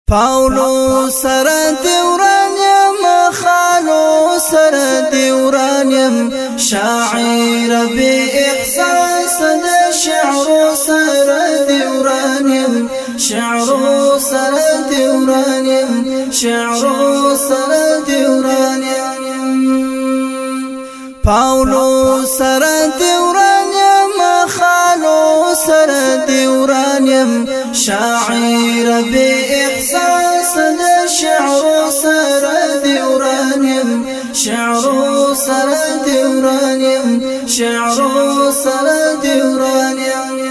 پاولو سر دیورانیم خالو سر دیورانیم شاعر بی احساس دا شعر سر دیورانیم شعر سر دیورانیم شعر سر دیورانیم پاولو سر دیورانیم خالو سر دیورانیم شاعر بی احساس دا شعر سر دیورانیم شعر سر دیورانیم شعر سر دیورانیم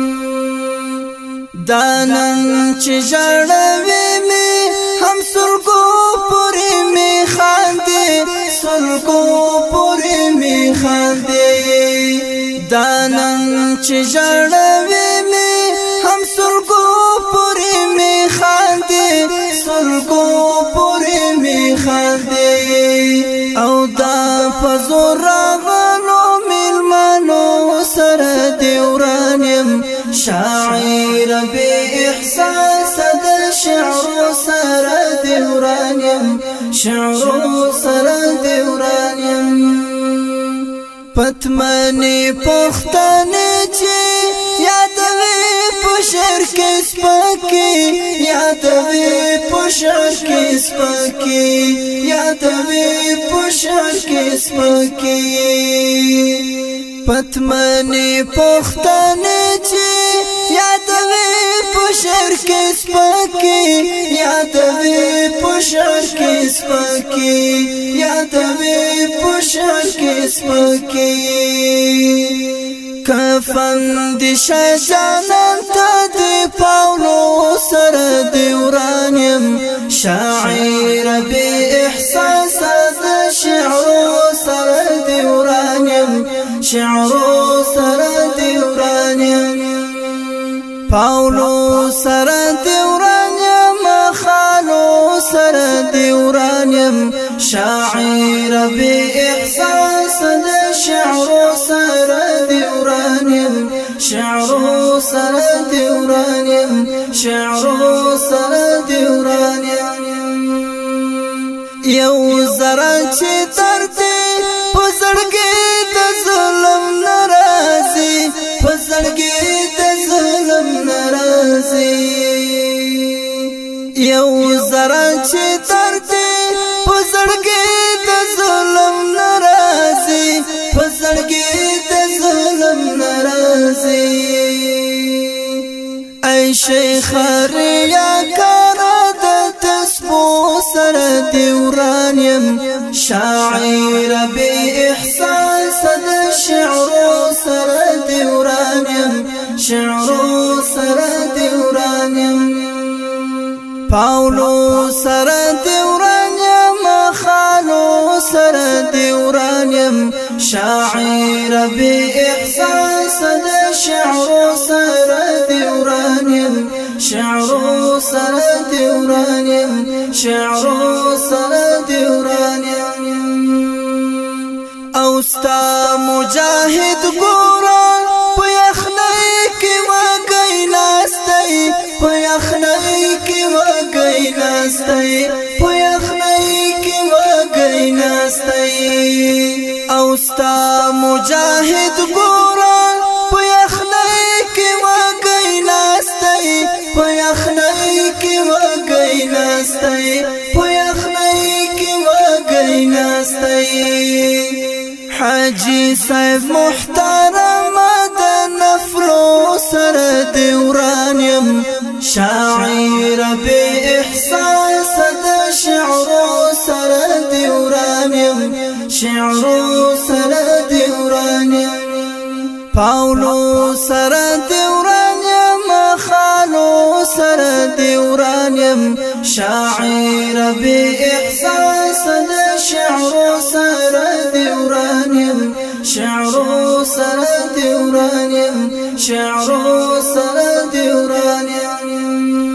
دانن چی جڑوی می هم سلگو پوری می خاندی سلگو پوری می خاندی دانن چی جڑوی می هم سلگو پوری می خاندی سلگو پوری می خاندی او دا پزور راغلو ملمانو سر دیورانیم شاعر بی احساس دا شعر سر دیورانیم شعر سر دیورانیم پتمنی پختانی چی یادوی پشر کس پاکی یادوی پشر کس پاکی یادوی پشر کس پاکی پتمنی پختانی چی یادوی پشر کس پاکی یادوی پشر کس پاکی یادوی پشر کس پاکی کفن دی شجانان تا دی پاولو سر دیورانیم شاعر بی احساس دا شعر سر دیورانیم شعر سر دیورانیم پاولو سر دیورانیم خالو سر دیورانیم شاعر بی احساس دا شعر سر دیورانیم شعر سر دیورانیم شعر سر دیورانیم یو زرا چی ترتی پزړګي د ظلم ناراضي پزړګي د ظلم ناراضي یو زرا چی ترتی پزړګي د ظلم ناراضي پزړګي د ظلم ناراضي ای شیخ ریا کارا د تسبو سر دیورانیم شاعر بی احساس د شعر سر دیورانیم شعر سر دیورانیم پاولو سر دیورانیم خالو سر دیورانیم شاعر بی احساس د شعر سر دیورانیم شعر سر دیورانیم شعر سر دیورانیم اوستا مجاهد ګورا په یخنۍ کې وګی ناستای په یخنۍ کې وګی ناستای په یخنۍ کې وګی ناستای اوستا مجاهد ګورا په یخنۍ کې وګی ناستای په یخنۍ کې وګی ناستای په یخنۍ کې وګی ناستای حاجی صاحب محترم د نفلو سر دیورانیم شاعر بی احساس د شعر سر دیورانیم شعر سر دیورانیم پاولو سر دیورانیم خالو سر دیورانیم شاعر بی احساس د شعر سر دیورانیم شعر سر دیورانیم شعر سر دیورانیم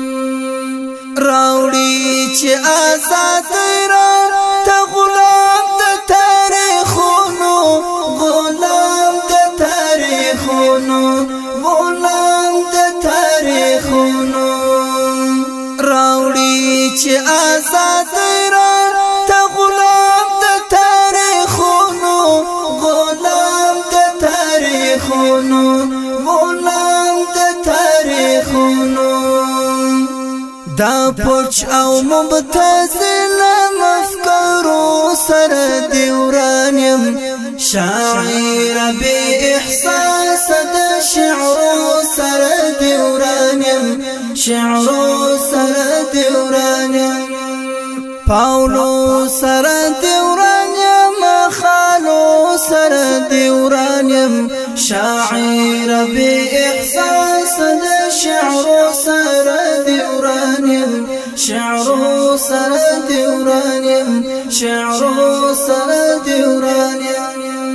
راوړي چې آزاد را ته غلام د تاریخونو غلام د تاریخونو غلام د تاریخونو راوړي چې آزاد را ته غلام د تاریخونو غلام د تاریخونو غلام د تاریخونو دا پوچ او مبتذل مفکرو سره دی ورانیم شاعر بی احساس د شعر سره دی ورانیم شعر سره دی ورانیم پاولو سره دی ورانیم خالو سره دی ورانیم شاعر بی احساس د شعر سره دی ورانیم شعر سره دی ورانیم شعر سره دی ورانیم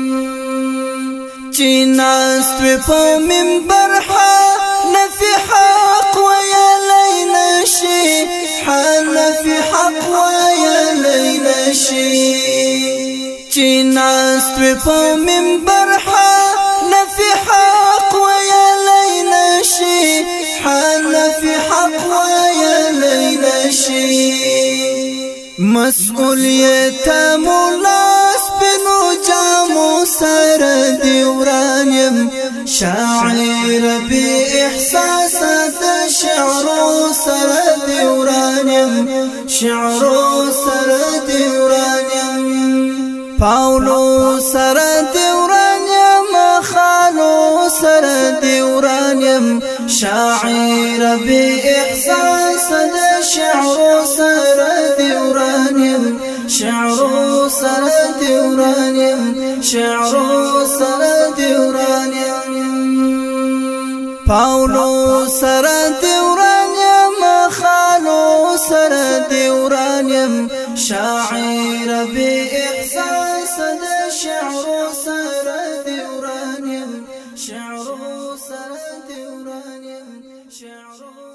چیناست په منبر نفي حق ويلي نشي نفي حق ويلي نشي چیناست په منبر نفي حق ويلي نشي نفي حق ويلي نشي مسؤوليت مولاس بنو جامو سر دی ورانیم شاعر بی احساسات شعر سر دی ورانیم شعر سر دی ورانیم پاولو سر دی ورانیم خالو سر دی ورانیم شاعر بی احساسات شعر سر دی ورانیم شعر سر دی ورانیم شعر سر دی ورانیم پاولو سر دی ورانیم خالو سر دی ورانیم شاعر بی احساس د شعر سر دی ورانیم شعر سر دی ورانیم شعر